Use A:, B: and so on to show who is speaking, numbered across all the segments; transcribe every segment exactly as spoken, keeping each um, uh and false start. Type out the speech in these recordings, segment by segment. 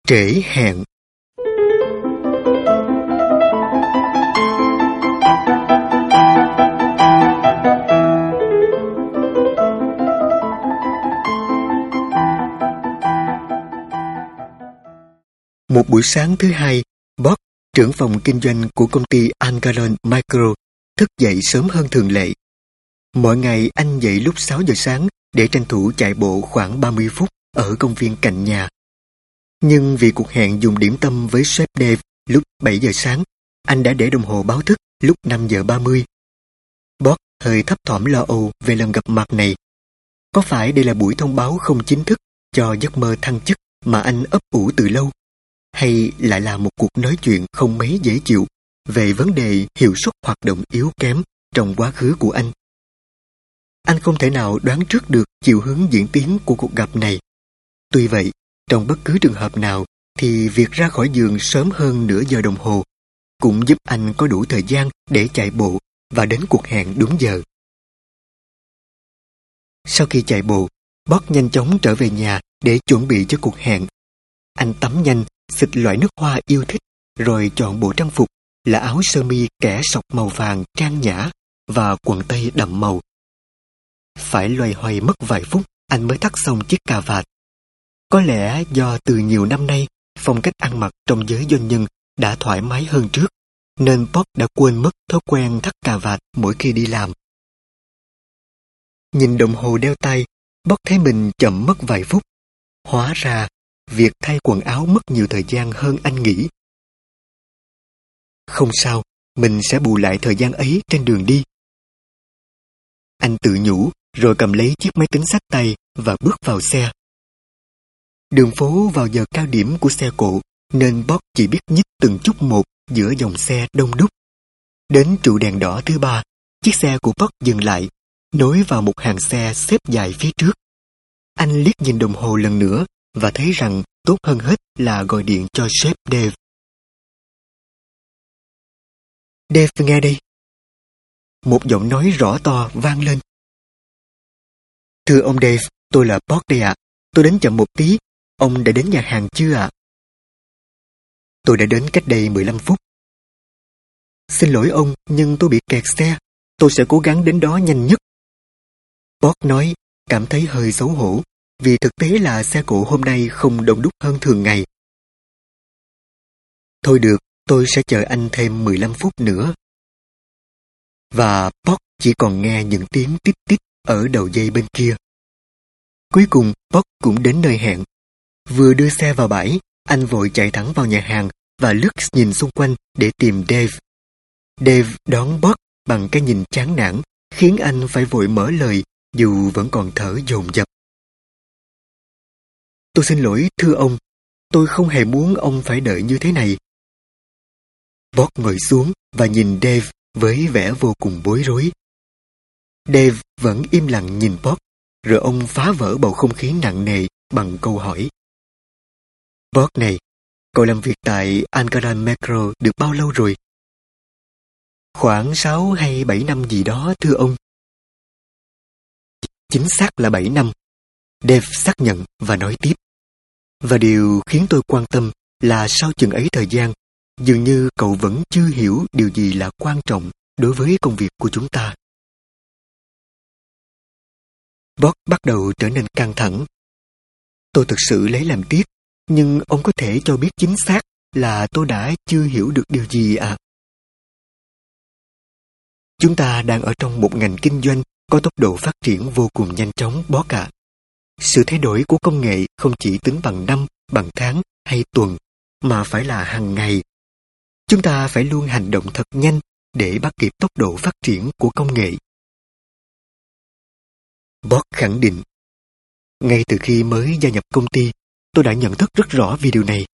A: Trễ hẹn. Một buổi sáng thứ hai, Bob, trưởng phòng kinh doanh của công ty Angaron Micro, thức dậy sớm hơn thường lệ. Mỗi ngày anh dậy lúc sáu giờ sáng để tranh thủ chạy bộ khoảng ba mươi phút ở công viên cạnh nhà. Nhưng vì cuộc hẹn dùng điểm tâm với sếp Dave lúc bảy giờ sáng, anh đã để đồng hồ báo thức lúc năm giờ ba mươi. Bob hơi thấp thỏm lo âu về lần gặp mặt này. Có phải đây là buổi thông báo không chính thức cho giấc mơ thăng chức mà anh ấp ủ từ lâu? Hay lại là một cuộc nói chuyện không mấy dễ chịu về vấn đề hiệu suất hoạt động yếu kém trong quá khứ của anh? Anh không thể nào đoán trước được chiều hướng diễn tiến của cuộc gặp này. Tuy vậy, trong bất cứ trường hợp nào thì việc ra khỏi giường sớm hơn nửa giờ đồng hồ cũng giúp anh có đủ thời gian để chạy bộ và đến cuộc hẹn đúng giờ. Sau khi chạy bộ, Bob nhanh chóng trở về nhà để chuẩn bị cho cuộc hẹn. Anh tắm nhanh, xịt loại nước hoa yêu thích, rồi chọn bộ trang phục là áo sơ mi kẻ sọc màu vàng trang nhã và quần tây đậm màu. Phải loay hoay mất vài phút anh mới thắt xong chiếc cà vạt. Có lẽ do từ nhiều năm nay phong cách ăn mặc trong giới doanh nhân đã thoải mái hơn trước, nên Bob đã quên mất thói quen thắt cà vạt mỗi khi đi làm. Nhìn đồng hồ đeo tay, Bob thấy mình chậm mất vài phút. Hóa ra, việc thay quần áo mất nhiều thời gian hơn anh nghĩ. Không sao, mình sẽ bù lại thời gian ấy trên đường đi. Anh tự nhủ, rồi cầm lấy chiếc máy tính xách tay và bước vào xe. Đường phố vào giờ cao điểm của xe cộ, nên Bob chỉ biết nhích từng chút một giữa dòng xe đông đúc. Đến trụ đèn đỏ thứ ba, chiếc xe của Bob dừng lại, nối vào một hàng xe xếp dài phía trước. Anh liếc nhìn đồng hồ lần nữa và thấy rằng tốt hơn hết là gọi điện cho sếp Dave. Dave nghe đây. Một giọng nói rõ to vang lên. Thưa ông Dave, tôi là Bob đây ạ. Tôi đến chậm một tí. Ông đã đến nhà hàng chưa ạ? Tôi đã đến cách đây mười lăm phút. Xin lỗi ông, nhưng tôi bị kẹt xe. Tôi sẽ cố gắng đến đó nhanh nhất. Bob nói, cảm thấy hơi xấu hổ, vì thực tế là xe cộ hôm nay không đông đúc hơn thường ngày. Thôi được, tôi sẽ chờ anh thêm mười lăm phút nữa. Và Bob chỉ còn nghe những tiếng tít tít ở đầu dây bên kia. Cuối cùng, Bob cũng đến nơi hẹn. Vừa đưa xe vào bãi, anh vội chạy thẳng vào nhà hàng và lướt nhìn xung quanh để tìm Dave. Dave đón Bob bằng cái nhìn chán nản, khiến anh phải vội mở lời dù vẫn còn thở dồn dập. Tôi xin lỗi thưa ông, tôi không hề muốn ông phải đợi như thế này. Bob ngồi xuống và nhìn Dave với vẻ vô cùng bối rối. Dave vẫn im lặng nhìn Bob, rồi ông phá vỡ bầu không khí nặng nề bằng câu hỏi. Bob này, cậu làm việc tại Angaron Micro được bao lâu rồi? Khoảng sáu hay bảy năm gì đó thưa ông. Chính xác là bảy năm. Dave xác nhận và nói tiếp. Và điều khiến tôi quan tâm là sau chừng ấy thời gian, dường như cậu vẫn chưa hiểu điều gì là quan trọng đối với công việc của chúng ta. Bob bắt đầu trở nên căng thẳng. Tôi thực sự lấy làm tiếc, nhưng ông có thể cho biết chính xác là tôi đã chưa hiểu được điều gì à? Chúng ta đang ở trong một ngành kinh doanh có tốc độ phát triển vô cùng nhanh chóng, Bob ạ. Sự thay đổi của công nghệ không chỉ tính bằng năm, bằng tháng hay tuần, mà phải là hàng ngày. Chúng ta phải luôn hành động thật nhanh để bắt kịp tốc độ phát triển của công nghệ. Bob khẳng định. Ngay từ khi mới gia nhập công ty, tôi đã nhận thức rất rõ về điều này.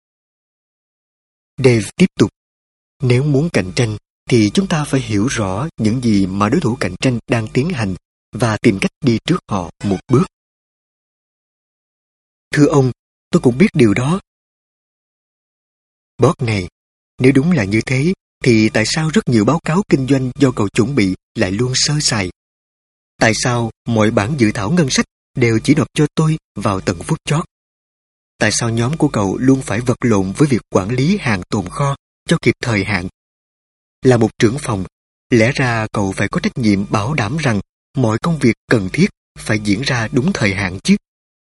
A: Dave tiếp tục. Nếu muốn cạnh tranh, thì chúng ta phải hiểu rõ những gì mà đối thủ cạnh tranh đang tiến hành và tìm cách đi trước họ một bước. Thưa ông, tôi cũng biết điều đó. Bob này, nếu đúng là như thế, thì tại sao rất nhiều báo cáo kinh doanh do cậu chuẩn bị lại luôn sơ sài? Tại sao mọi bản dự thảo ngân sách đều chỉ nộp cho tôi vào tận phút chót? tại sao nhóm của cậu luôn phải vật lộn với việc quản lý hàng tồn kho cho kịp thời hạn. Là một trưởng phòng, lẽ ra cậu phải có trách nhiệm bảo đảm rằng mọi công việc cần thiết phải diễn ra đúng thời hạn chứ.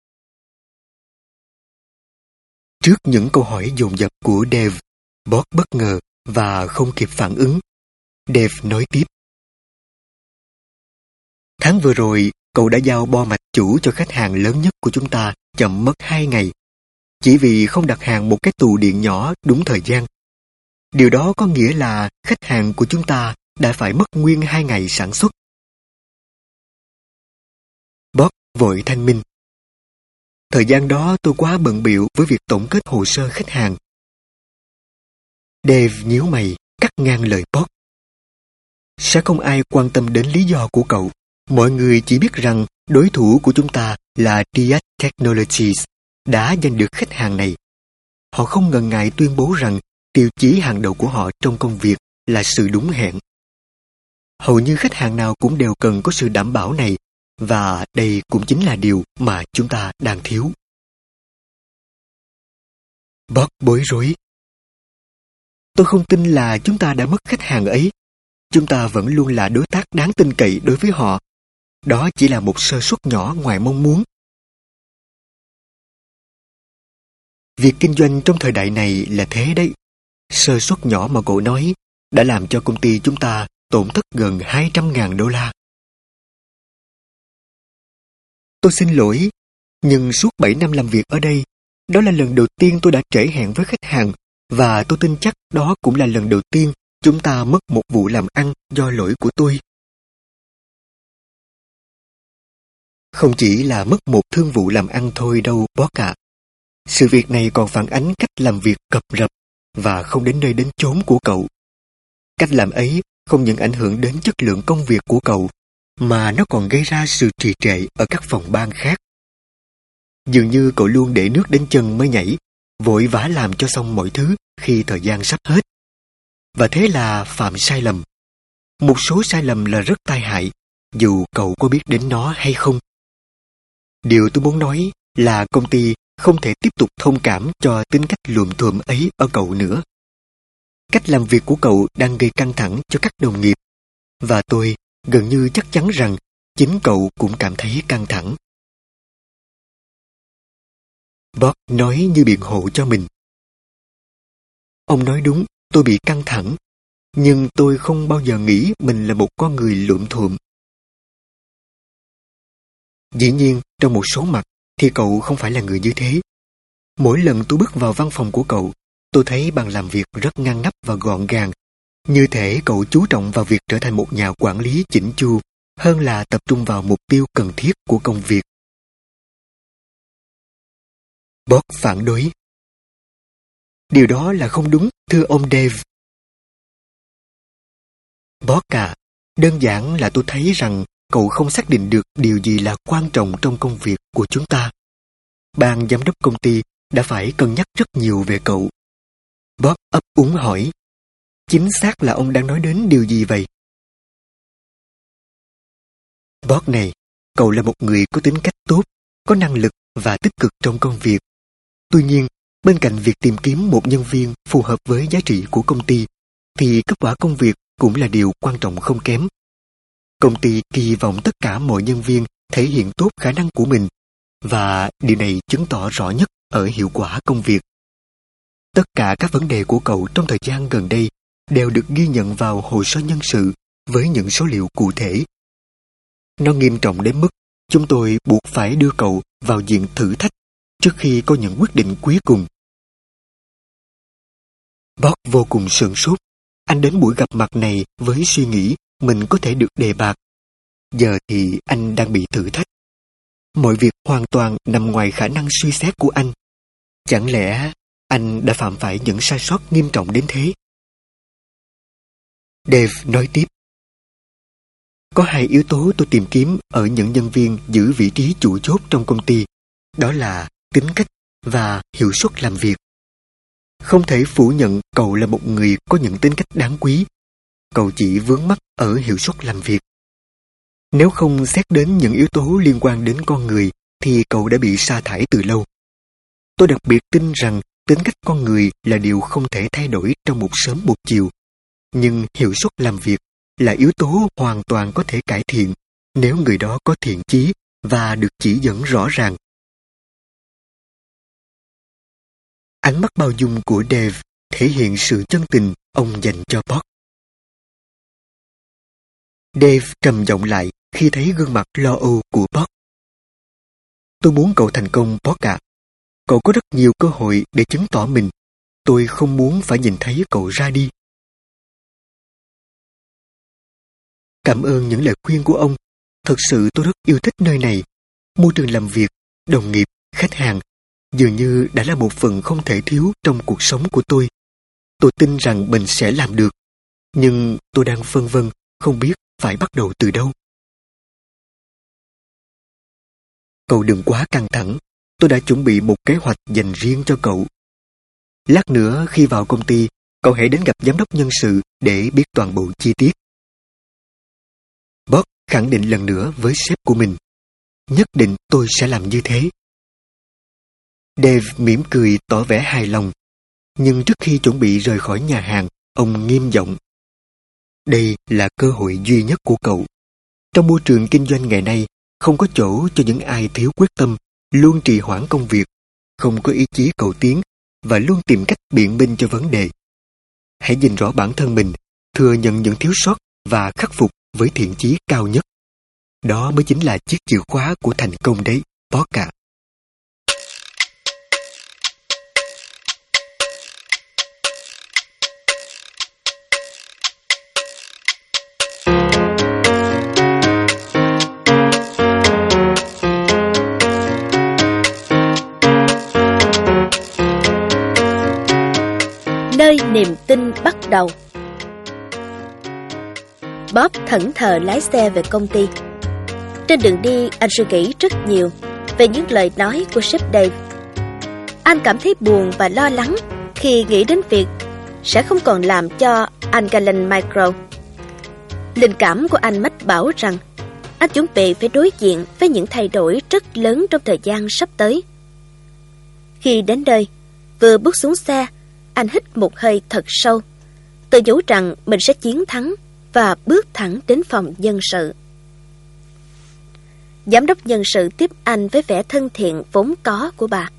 A: Trước những câu hỏi dồn dập của Dave, Bob bất ngờ và không kịp phản ứng. Dave nói tiếp. Tháng vừa rồi, cậu đã giao bo mạch chủ cho khách hàng lớn nhất của chúng ta chậm mất hai ngày, chỉ vì không đặt hàng một cái tủ điện nhỏ đúng thời gian. Điều đó có nghĩa là khách hàng của chúng ta đã phải mất nguyên hai ngày sản xuất. Bob vội thanh minh. Thời gian đó tôi quá bận bịu với việc tổng kết hồ sơ khách hàng. Dave nhíu mày, cắt ngang lời Bob. Sẽ không ai quan tâm đến lý do của cậu. Mọi người chỉ biết rằng đối thủ của chúng ta là Triad Technologies đã giành được khách hàng này. Họ không ngần ngại tuyên bố rằng tiêu chí hàng đầu của họ trong công việc là sự đúng hẹn. Hầu như khách hàng nào cũng đều cần có sự đảm bảo này, và đây cũng chính là điều mà chúng ta đang thiếu. Bob bối rối. Tôi không tin là chúng ta đã mất khách hàng ấy. Chúng ta vẫn luôn là đối tác đáng tin cậy đối với họ. Đó chỉ là một sơ suất nhỏ ngoài mong muốn. Việc kinh doanh trong thời đại này là thế đấy. Sơ suất nhỏ mà cậu nói đã làm cho công ty chúng ta tổn thất gần hai trăm ngàn đô la. Tôi xin lỗi, nhưng suốt bảy năm làm việc ở đây, đó là lần đầu tiên tôi đã trễ hẹn với khách hàng, và tôi tin chắc đó cũng là lần đầu tiên chúng ta mất một vụ làm ăn do lỗi của tôi. Không chỉ là mất một thương vụ làm ăn thôi đâu, Bob ạ. Sự việc này còn phản ánh cách làm việc cập rập và không đến nơi đến chốn của cậu. Cách làm ấy không những ảnh hưởng đến chất lượng công việc của cậu, mà nó còn gây ra sự trì trệ ở các phòng ban khác. Dường như cậu luôn để nước đến chân mới nhảy, vội vã làm cho xong mọi thứ khi thời gian sắp hết. Và thế là phạm sai lầm. Một số sai lầm là rất tai hại, dù cậu có biết đến nó hay không. Điều tôi muốn nói là công ty không thể tiếp tục thông cảm cho tính cách lùm thuộm ấy ở cậu nữa. Cách làm việc của cậu đang gây căng thẳng cho các đồng nghiệp, và tôi gần như chắc chắn rằng chính cậu cũng cảm thấy căng thẳng. Bob nói như biện hộ cho mình. Ông nói đúng, tôi bị căng thẳng, nhưng tôi không bao giờ nghĩ mình là một con người lụm thuộm. Dĩ nhiên, trong một số mặt thì cậu không phải là người như thế. Mỗi lần tôi bước vào văn phòng của cậu, tôi thấy bàn làm việc rất ngăn nắp và gọn gàng. Như thể cậu chú trọng vào việc trở thành một nhà quản lý chỉnh chu hơn là tập trung vào mục tiêu cần thiết của công việc. Bob phản đối. Điều đó là không đúng, thưa ông Dave. Bob à, đơn giản là tôi thấy rằng cậu không xác định được điều gì là quan trọng trong công việc của chúng ta. Ban giám đốc công ty đã phải cân nhắc rất nhiều về cậu. Bob ấp úng hỏi, chính xác là ông đang nói đến điều gì vậy? Bob này, cậu là một người có tính cách tốt, có năng lực và tích cực trong công việc. Tuy nhiên, bên cạnh việc tìm kiếm một nhân viên phù hợp với giá trị của công ty, thì kết quả công việc cũng là điều quan trọng không kém. Công ty kỳ vọng tất cả mọi nhân viên thể hiện tốt khả năng của mình, và điều này chứng tỏ rõ nhất ở hiệu quả công việc. Tất cả các vấn đề của cậu trong thời gian gần đây đều được ghi nhận vào hồ sơ nhân sự với những số liệu cụ thể. Nó nghiêm trọng đến mức chúng tôi buộc phải đưa cậu vào diện thử thách trước khi có những quyết định cuối cùng. Bob vô cùng sửng sốt. Anh đến buổi gặp mặt này với suy nghĩ mình có thể được đề bạt. Giờ thì anh đang bị thử thách. Mọi việc hoàn toàn nằm ngoài khả năng suy xét của anh. Chẳng lẽ anh đã phạm phải những sai sót nghiêm trọng đến thế? Dave nói tiếp. Có hai yếu tố tôi tìm kiếm ở những nhân viên giữ vị trí chủ chốt trong công ty. Đó là tính cách và hiệu suất làm việc. Không thể phủ nhận cậu là một người có những tính cách đáng quý. Cậu chỉ vướng mắc ở hiệu suất làm việc. Nếu không xét đến những yếu tố liên quan đến con người, thì cậu đã bị sa thải từ lâu. Tôi đặc biệt tin rằng tính cách con người là điều không thể thay đổi trong một sớm một chiều. Nhưng hiệu suất làm việc là yếu tố hoàn toàn có thể cải thiện nếu người đó có thiện chí và được chỉ dẫn rõ ràng. Ánh mắt bao dung của Dave thể hiện sự chân tình ông dành cho Bob. Dave trầm giọng lại khi thấy gương mặt lo âu của Bob. Tôi muốn cậu thành công, Bob ạ. Cậu có rất nhiều cơ hội để chứng tỏ mình. Tôi không muốn phải nhìn thấy cậu ra đi. Cảm ơn những lời khuyên của ông. Thật sự tôi rất yêu thích nơi này. Môi trường làm việc, đồng nghiệp, khách hàng dường như đã là một phần không thể thiếu trong cuộc sống của tôi. Tôi tin rằng mình sẽ làm được. Nhưng tôi đang phân vân, không biết phải bắt đầu từ đâu. Cậu đừng quá căng thẳng. Tôi đã chuẩn bị một kế hoạch dành riêng cho cậu. Lát nữa khi vào công ty, cậu hãy đến gặp giám đốc nhân sự để biết toàn bộ chi tiết. Bob khẳng định lần nữa với sếp của mình. Nhất định tôi sẽ làm như thế. Dave mỉm cười tỏ vẻ hài lòng. Nhưng trước khi chuẩn bị rời khỏi nhà hàng, ông nghiêm giọng. Đây là cơ hội duy nhất của cậu. Trong môi trường kinh doanh ngày nay, không có chỗ cho những ai thiếu quyết tâm, luôn trì hoãn công việc, không có ý chí cầu tiến và luôn tìm cách biện minh cho vấn đề. Hãy nhìn rõ bản thân mình, thừa nhận những thiếu sót và khắc phục với thiện chí cao nhất. Đó mới chính là chiếc chìa khóa của thành công đấy, Bob ạ.
B: Nơi niềm tin bắt đầu. Bob thẫn thờ lái xe về công ty. Trên đường đi, anh suy nghĩ rất nhiều về những lời nói của sếp Dave. Anh cảm thấy buồn và lo lắng khi nghĩ đến việc sẽ không còn làm cho Angalan Micro. Linh cảm của anh mách bảo rằng anh chuẩn bị phải đối diện với những thay đổi rất lớn trong thời gian sắp tới. Khi đến nơi, vừa bước xuống xe, anh hít một hơi thật sâu, tự nhủ rằng mình sẽ chiến thắng và bước thẳng đến phòng nhân sự. Giám đốc nhân sự tiếp anh với vẻ thân thiện vốn có của bà.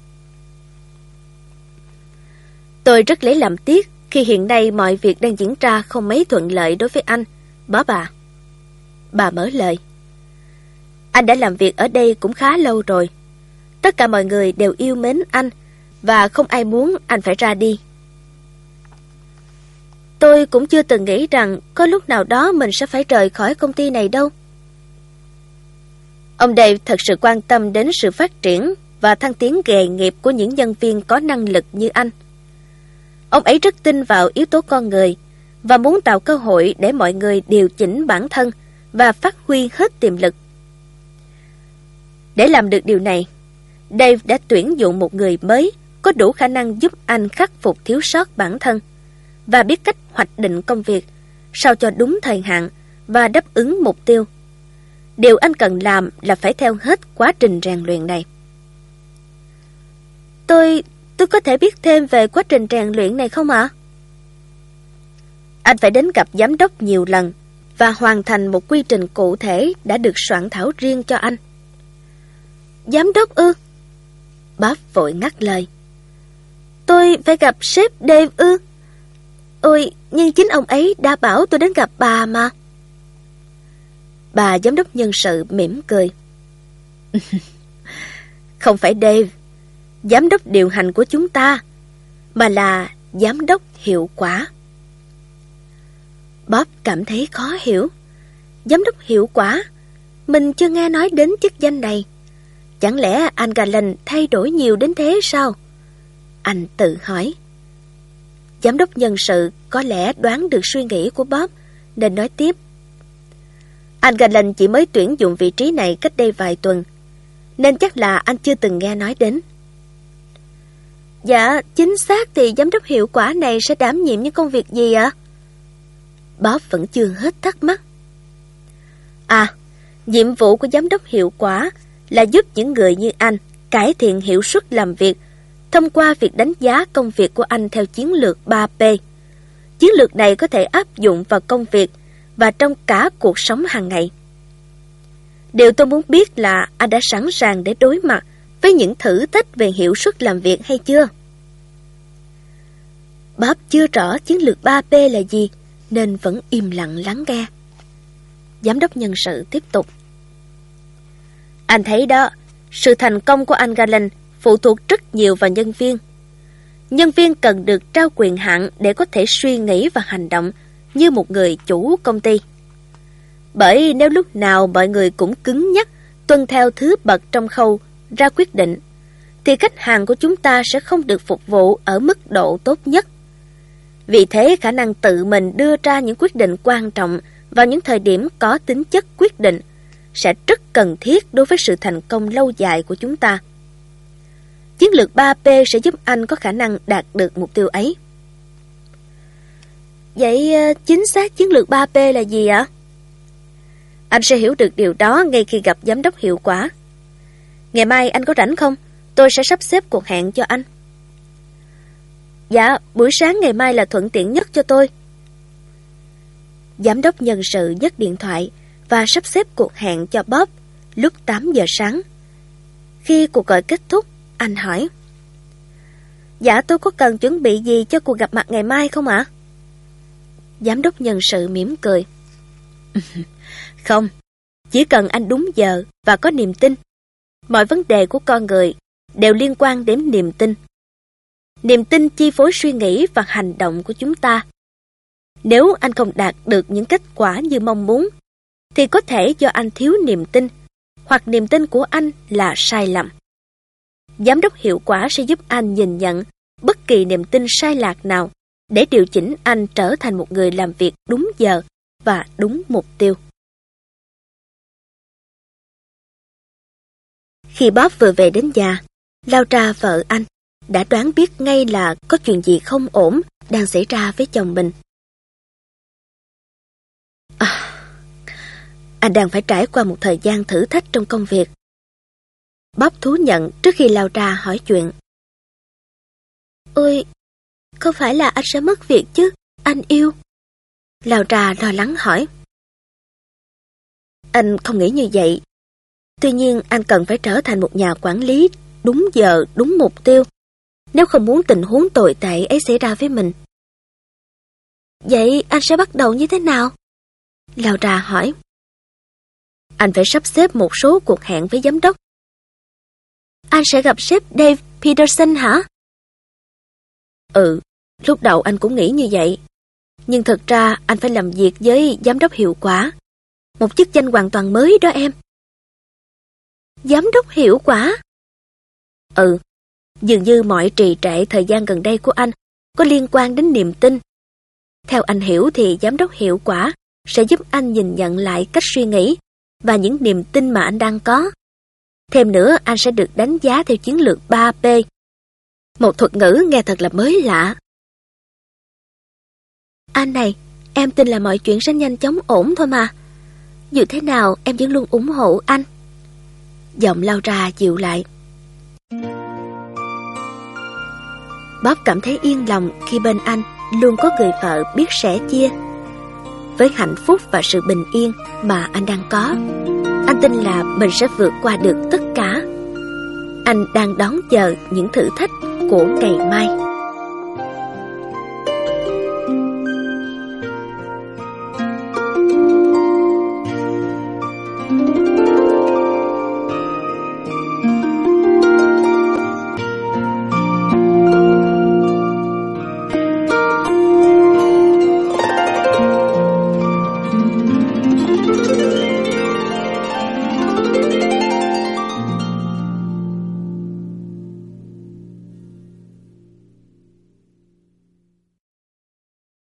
B: Tôi rất lấy làm tiếc khi hiện nay mọi việc đang diễn ra không mấy thuận lợi đối với anh, Bob bà. Bà mở lời. Anh đã làm việc ở đây cũng khá lâu rồi. Tất cả mọi người đều yêu mến anh và không ai muốn anh phải ra đi. Tôi cũng chưa từng nghĩ rằng có lúc nào đó mình sẽ phải rời khỏi công ty này đâu. Ông Dave thật sự quan tâm đến sự phát triển và thăng tiến nghề nghiệp của những nhân viên có năng lực như anh. Ông ấy rất tin vào yếu tố con người và muốn tạo cơ hội để mọi người điều chỉnh bản thân và phát huy hết tiềm lực. Để làm được điều này, Dave đã tuyển dụng một người mới có đủ khả năng giúp anh khắc phục thiếu sót bản thân và biết cách hoạch định công việc sao cho đúng thời hạn và đáp ứng mục tiêu. Điều anh cần làm là phải theo hết quá trình rèn luyện này. Tôi, tôi có thể biết thêm về quá trình rèn luyện này không ạ? Anh phải đến gặp giám đốc nhiều lần và hoàn thành một quy trình cụ thể đã được soạn thảo riêng cho anh. Giám đốc ư? Bob vội ngắt lời. Tôi phải gặp sếp Dave ư? Ôi, nhưng chính ông ấy đã bảo tôi đến gặp bà mà. Bà giám đốc nhân sự mỉm cười. Không phải Dave, giám đốc điều hành của chúng ta, mà là giám đốc hiệu quả. Bob cảm thấy khó hiểu. Giám đốc hiệu quả? Mình chưa nghe nói đến chức danh này. Chẳng lẽ Angalan thay đổi nhiều đến thế sao? Anh tự hỏi. Giám đốc nhân sự có lẽ đoán được suy nghĩ của Bob nên nói tiếp. Angalan chỉ mới tuyển dụng vị trí này cách đây vài tuần, nên chắc là anh chưa từng nghe nói đến. Dạ, chính xác thì giám đốc hiệu quả này sẽ đảm nhiệm những công việc gì ạ? Bob vẫn chưa hết thắc mắc. À, nhiệm vụ của giám đốc hiệu quả là giúp những người như anh cải thiện hiệu suất làm việc thông qua việc đánh giá công việc của anh theo chiến lược ba P. Chiến lược này có thể áp dụng vào công việc và trong cả cuộc sống hàng ngày. Điều tôi muốn biết là anh đã sẵn sàng để đối mặt với những thử thách về hiệu suất làm việc hay chưa? Bob chưa rõ chiến lược ba P là gì nên vẫn im lặng lắng nghe. Giám đốc nhân sự tiếp tục. Anh thấy đó, sự thành công của anh Garland phụ thuộc rất nhiều vào nhân viên. Nhân viên cần được trao quyền hạn để có thể suy nghĩ và hành động như một người chủ công ty. Bởi nếu lúc nào mọi người cũng cứng nhắc tuân theo thứ bậc trong khâu ra quyết định, thì khách hàng của chúng ta sẽ không được phục vụ ở mức độ tốt nhất. Vì thế, khả năng tự mình đưa ra những quyết định quan trọng vào những thời điểm có tính chất quyết định sẽ rất cần thiết đối với sự thành công lâu dài của chúng ta. Chiến lược ba P sẽ giúp anh có khả năng đạt được mục tiêu ấy. Vậy chính xác chiến lược ba P là gì ạ? Anh sẽ hiểu được điều đó ngay khi gặp giám đốc hiệu quả. Ngày mai anh có rảnh không? Tôi sẽ sắp xếp cuộc hẹn cho anh. Dạ, buổi sáng ngày mai là thuận tiện nhất cho tôi. Giám đốc nhân sự nhấc điện thoại và sắp xếp cuộc hẹn cho Bob lúc tám giờ sáng. Khi cuộc gọi kết thúc, anh hỏi. Dạ, tôi có cần chuẩn bị gì cho cuộc gặp mặt ngày mai không ạ? Giám đốc nhân sự mỉm cười. Không, chỉ cần anh đúng giờ và có niềm tin. Mọi vấn đề của con người đều liên quan đến niềm tin. Niềm tin chi phối suy nghĩ và hành động của chúng ta. Nếu anh không đạt được những kết quả như mong muốn, thì có thể do anh thiếu niềm tin, hoặc niềm tin của anh là sai lầm. Giám đốc hiệu quả sẽ giúp anh nhìn nhận bất kỳ niềm tin sai lạc nào để điều chỉnh anh trở thành một người làm việc đúng giờ và đúng mục tiêu. Khi Bob vừa về đến nhà, Laura vợ anh đã đoán biết ngay là có chuyện gì không ổn đang xảy ra với chồng mình. À, anh đang phải trải qua một thời gian thử thách trong công việc. Bob thú nhận trước khi Laura hỏi chuyện. Ôi, không phải là anh sẽ mất việc chứ, anh yêu? Laura lo lắng hỏi. Anh không nghĩ như vậy. Tuy nhiên anh cần phải trở thành một nhà quản lý đúng giờ, đúng mục tiêu, nếu không muốn tình huống tồi tệ ấy xảy ra với mình. Vậy anh sẽ bắt đầu như thế nào? Laura hỏi. Anh phải sắp xếp một số cuộc hẹn với giám đốc. Anh sẽ gặp sếp Dave Peterson hả? Ừ, lúc đầu anh cũng nghĩ như vậy. Nhưng thật ra anh phải làm việc với giám đốc hiệu quả. Một chức danh hoàn toàn mới đó em. Giám đốc hiệu quả? Ừ, dường như mọi trì trệ thời gian gần đây của anh có liên quan đến niềm tin. Theo anh hiểu thì giám đốc hiệu quả sẽ giúp anh nhìn nhận lại cách suy nghĩ và những niềm tin mà anh đang có. Thêm nữa, anh sẽ được đánh giá theo chiến lược ba P. Một thuật ngữ nghe thật là mới lạ. Anh này, em tin là mọi chuyện sẽ nhanh chóng ổn thôi mà. Dù thế nào, em vẫn luôn ủng hộ anh. Giọng Laura dịu lại. Bob cảm thấy yên lòng khi bên anh luôn có người vợ biết sẻ chia. Với hạnh phúc và sự bình yên mà anh đang có, anh tin là mình sẽ vượt qua được tất cả. Anh đang đón chờ những thử thách của ngày mai.